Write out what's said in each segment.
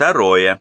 Второе.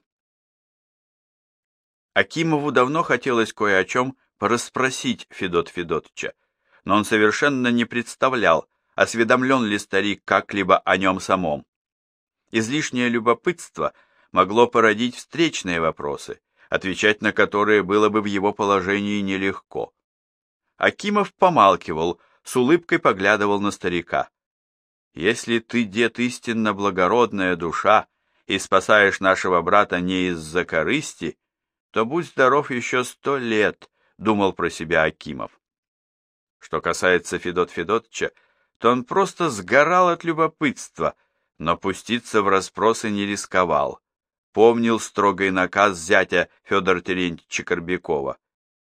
Акимову давно хотелось кое о чем порасспросить Федота Федотыча, но он совершенно не представлял, осведомлен ли старик как-либо о нем самом. Излишнее любопытство могло породить встречные вопросы, отвечать на которые было бы в его положении нелегко. Акимов помалкивал, с улыбкой поглядывал на старика. «Если ты, дед, истинно благородная душа и спасаешь нашего брата не из-за корысти, то будь здоров еще 100 лет», — думал про себя Акимов. Что касается Федота Федотыча, то он просто сгорал от любопытства, но пуститься в расспросы не рисковал. Помнил строгий наказ зятя Федора Терентьевича Корбякова.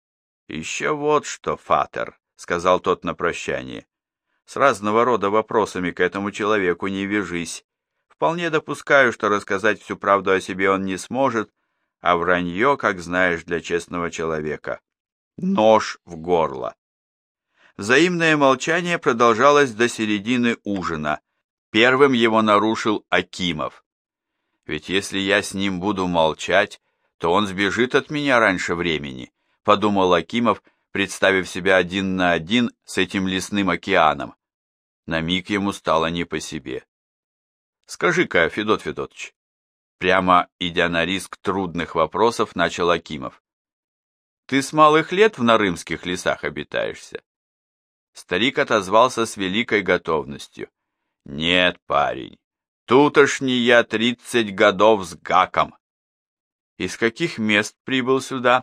«Еще вот что, фатер», — сказал тот на прощание, — «с разного рода вопросами к этому человеку не вяжись. Вполне допускаю, что рассказать всю правду о себе он не сможет, а вранье, как знаешь, для честного человека. Нож в горло». Взаимное молчание продолжалось до середины ужина. Первым его нарушил Акимов. «Ведь если я с ним буду молчать, то он сбежит от меня раньше времени», — подумал Акимов, представив себя один на один с этим лесным океаном. На миг ему стало не по себе. «Скажи-ка, Федот Федотыч», прямо идя на риск трудных вопросов, начал Акимов, «ты с малых лет в нарымских лесах обитаешься?» Старик отозвался с великой готовностью. «Нет, парень, тутошний я 30 годов с гаком». «Из каких мест прибыл сюда?»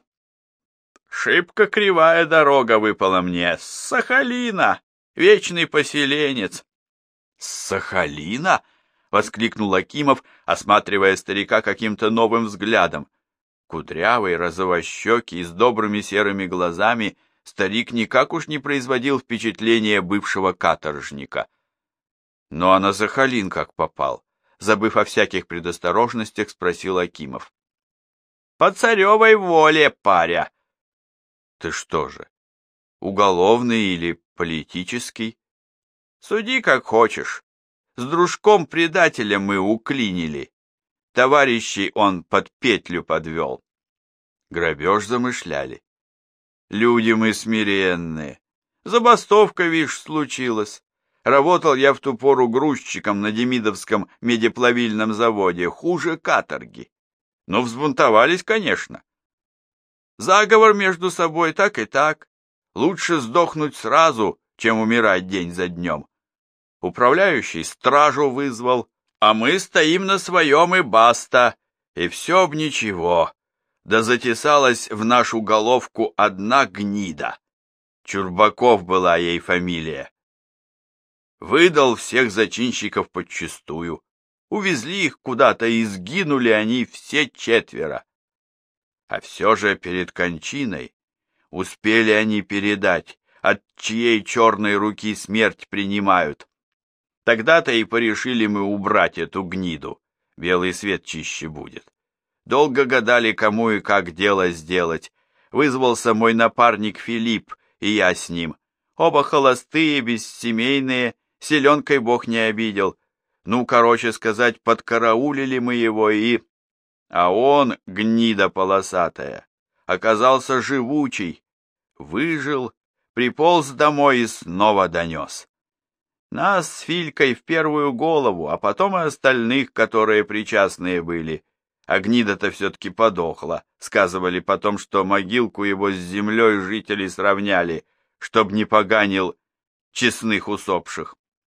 «Шибко кривая дорога выпала мне, с Сахалина, вечный поселенец». «С Сахалина?» — воскликнул Акимов, осматривая старика каким-то новым взглядом. Кудрявый, розовощекий, с добрыми серыми глазами, старик никак уж не производил впечатления бывшего каторжника. «Ну а на Сахалин как попал?» — забыв о всяких предосторожностях, спросил Акимов. «По царевой воле, паря». «Ты что же, уголовный или политический?» «Суди как хочешь. С дружком-предателем мы уклинили. Товарищей он под петлю подвел». «Грабеж замышляли?» «Люди мы смиренные. Забастовка, вишь, случилась. Работал я в ту пору грузчиком на Демидовском медиплавильном заводе, хуже каторги. Но взбунтовались, конечно. Заговор между собой так и так. Лучше сдохнуть сразу, чем умирать день за днем. Управляющий стражу вызвал, а мы стоим на своем и баста, и все б ничего. Да затесалась в нашу головку одна гнида. Чурбаков была ей фамилия. Выдал всех зачинщиков подчистую. Увезли их куда-то и сгинули они все 4. А все же перед кончиной успели они передать, от чьей черной руки смерть принимают. Тогда-то и порешили мы убрать эту гниду. Белый свет чище будет. Долго гадали, кому и как дело сделать. Вызвался мой напарник Филипп, и я с ним. Оба холостые, бессемейные, селенкой Бог не обидел. Ну, короче сказать, подкараулили мы его и... А он, гнида полосатая, оказался живучий. Выжил, приполз домой и снова донес. Нас с Филькой в первую голову, а потом и остальных, которые причастные были. А гнида-то все-таки подохла. Сказывали потом, что могилку его с землей жители сравняли, чтоб не поганил честных усопших.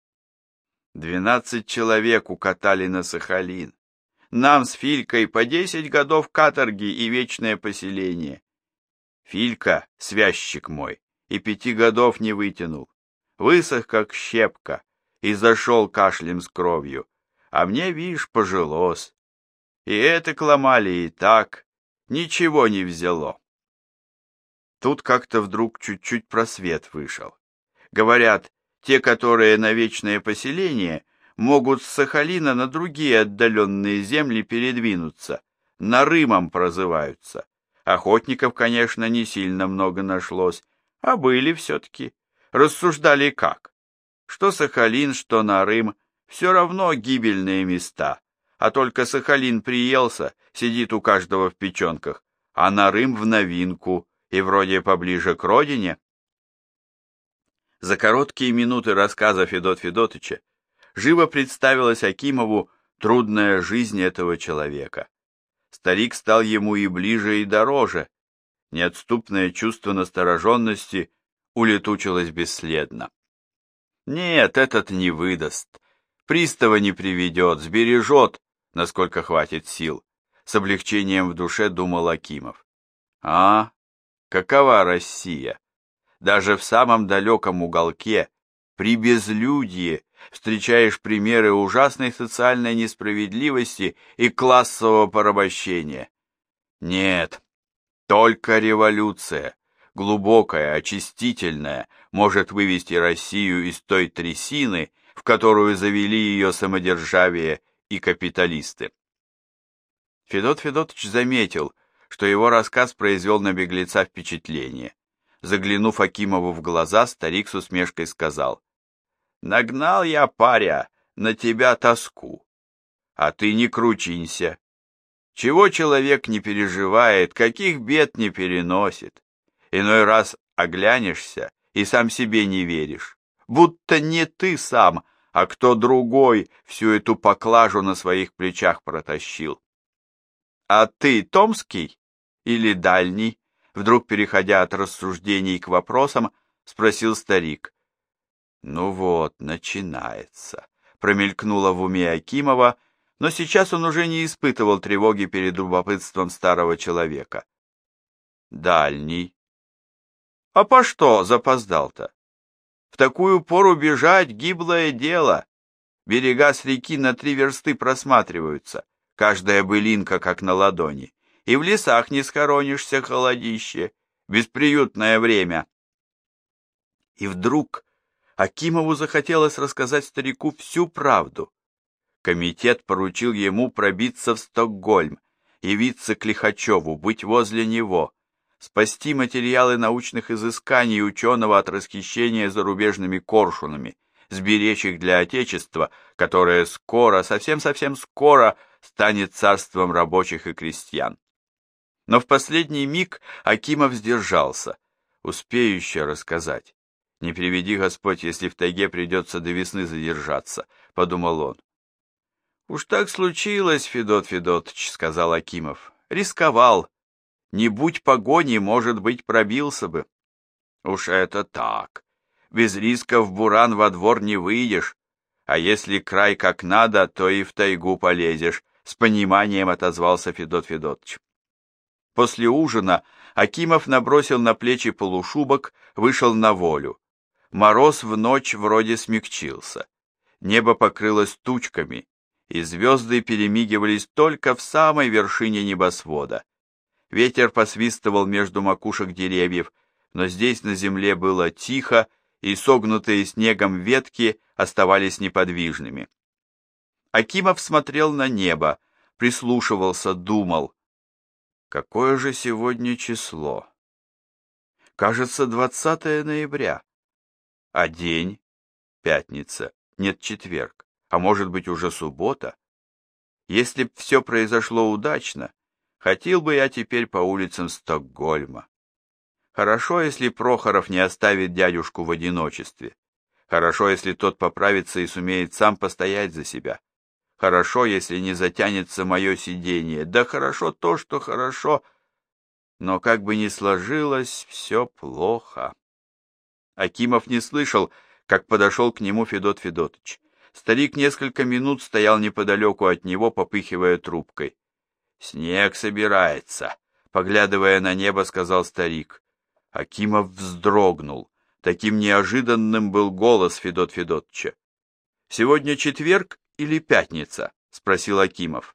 12 человек укатали на Сахалин. Нам с Филькой по 10 годов каторги и вечное поселение. Филька, связчик мой, и 5 годов не вытянул. Высох, как щепка, и зашел кашлем с кровью. А мне, видишь, пожилось. И это ломали и так, ничего не взяло. Тут как-то вдруг чуть-чуть просвет вышел. Говорят, те, которые на вечное поселение, могут с Сахалина на другие отдаленные земли передвинуться, Нарымом прозываются. Охотников, конечно, не сильно много нашлось, а были все-таки. Рассуждали как? Что Сахалин, что Нарым, все равно гибельные места, а только Сахалин приелся, сидит у каждого в печенках, а Нарым в новинку и вроде поближе к родине. За короткие минуты рассказа Федота Федотыча живо представилась Акимову трудная жизнь этого человека. Старик стал ему и ближе, и дороже. Неотступное чувство настороженности улетучилось бесследно. Нет, этот не выдаст. Пристава не приведет, сбережет, насколько хватит сил. С облегчением в душе думал Акимов. А, какова Россия? Даже в самом далеком уголке, при безлюдье, встречаешь примеры ужасной социальной несправедливости и классового порабощения. Нет, только революция, глубокая, очистительная, может вывести Россию из той трясины, в которую завели ее самодержавие и капиталисты. Федот Федотыч заметил, что его рассказ произвел на беглеца впечатление. Заглянув Акимову в глаза, старик с усмешкой сказал: «Нагнал я, паря, на тебя тоску, а ты не кручинься. Чего человек не переживает, каких бед не переносит. Иной раз оглянешься и сам себе не веришь, будто не ты сам, а кто другой всю эту поклажу на своих плечах протащил. А ты томский или дальний?» Вдруг, переходя от рассуждений к вопросам, спросил старик. «Ну вот, начинается», — промелькнуло в уме Акимова, но сейчас он уже не испытывал тревоги перед любопытством старого человека. «Дальний. А по что запоздал-то? В такую пору бежать — гиблое дело. Берега с реки на 3 версты просматриваются, каждая былинка как на ладони. И в лесах не схоронишься, холодище, бесприютное время». И вдруг Акимову захотелось рассказать старику всю правду. Комитет поручил ему пробиться в Стокгольм, явиться к Лихачеву, быть возле него, спасти материалы научных изысканий ученого от расхищения зарубежными коршунами, сберечь их для Отечества, которое скоро, совсем-совсем скоро, станет царством рабочих и крестьян. Но в последний миг Акимов сдержался. Успею еще рассказать. Не приведи Господь, если в тайге придется до весны задержаться, подумал он. Уж так случилось, Федот Федотыч, сказал Акимов. Рисковал. Не будь погони, может быть, пробился бы. Уж это так. Без риска в буран во двор не выйдешь. А если край как надо, то и в тайгу полезешь, с пониманием отозвался Федот Федотыч. После ужина Акимов набросил на плечи полушубок, вышел на волю. Мороз в ночь вроде смягчился. Небо покрылось тучками, и звезды перемигивались только в самой вершине небосвода. Ветер посвистывал между макушек деревьев, но здесь на земле было тихо, и согнутые снегом ветки оставались неподвижными. Акимов смотрел на небо, прислушивался, думал. Какое же сегодня число? Кажется, 20 ноября. А день? Пятница. Нет, четверг. А может быть, уже суббота? Если б все произошло удачно, хотел бы я теперь по улицам Стокгольма. Хорошо, если Прохоров не оставит дядюшку в одиночестве. Хорошо, если тот поправится и сумеет сам постоять за себя. Хорошо, если не затянется мое сиденье. Да хорошо то, что хорошо, но как бы ни сложилось, все плохо. Акимов не слышал, как подошел к нему Федот Федотыч. Старик несколько минут стоял неподалеку от него, попыхивая трубкой. «Снег собирается», — поглядывая на небо, сказал старик. Акимов вздрогнул. Таким неожиданным был голос Федот Федотыча. «Сегодня четверг или пятница?» — спросил Акимов.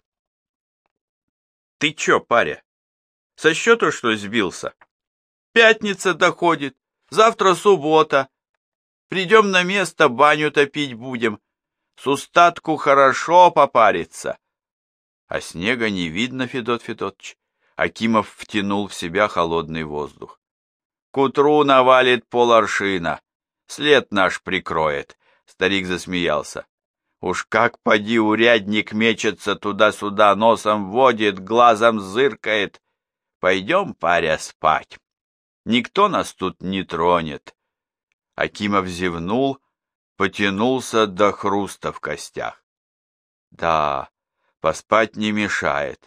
«Ты чё, паря, со счету, что сбился? Пятница доходит, завтра суббота. Придем на место, баню топить будем. С устатку хорошо попариться». А снега не видно, Федот Федотыч. Акимов втянул в себя холодный воздух. «К утру навалит 0,5 аршина. След наш прикроет», — старик засмеялся. Уж как поди урядник мечется туда-сюда, носом водит, глазом зыркает. Пойдем, паря, спать. Никто нас тут не тронет. Акимов зевнул, потянулся до хруста в костях. Да, поспать не мешает.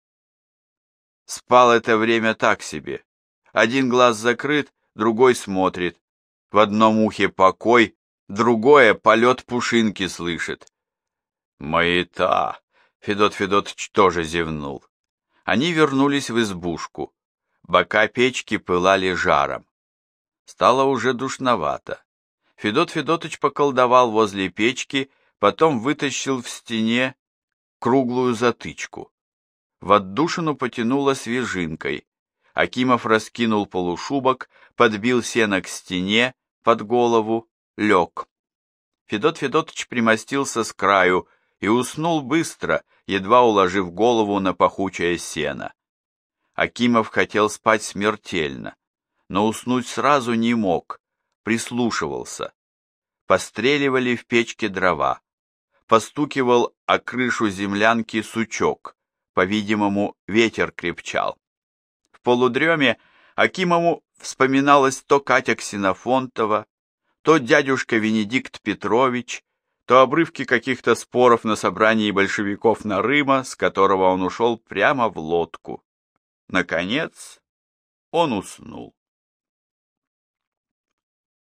Спал это время так себе. Один глаз закрыт, другой смотрит. В одном ухе покой, другое полет пушинки слышит. Маята! Федот Федотыч тоже зевнул. Они вернулись в избушку. Бока печки пылали жаром. Стало уже душновато. Федот Федотыч поколдовал возле печки, потом вытащил в стене круглую затычку. В отдушину потянуло свежинкой. Акимов раскинул полушубок, подбил сено к стене, под голову, лег. Федот Федотыч примостился с краю и уснул быстро, едва уложив голову на пахучее сено. Акимов хотел спать смертельно, но уснуть сразу не мог, прислушивался. Постреливали в печке дрова. Постукивал о крышу землянки сучок, по-видимому, ветер крепчал. В полудреме Акимову вспоминалось то Катя Ксенофонтова, то дядюшка Венедикт Петрович, то обрывки каких-то споров на собрании большевиков Нарыма, с которого он ушел прямо в лодку. Наконец, он уснул.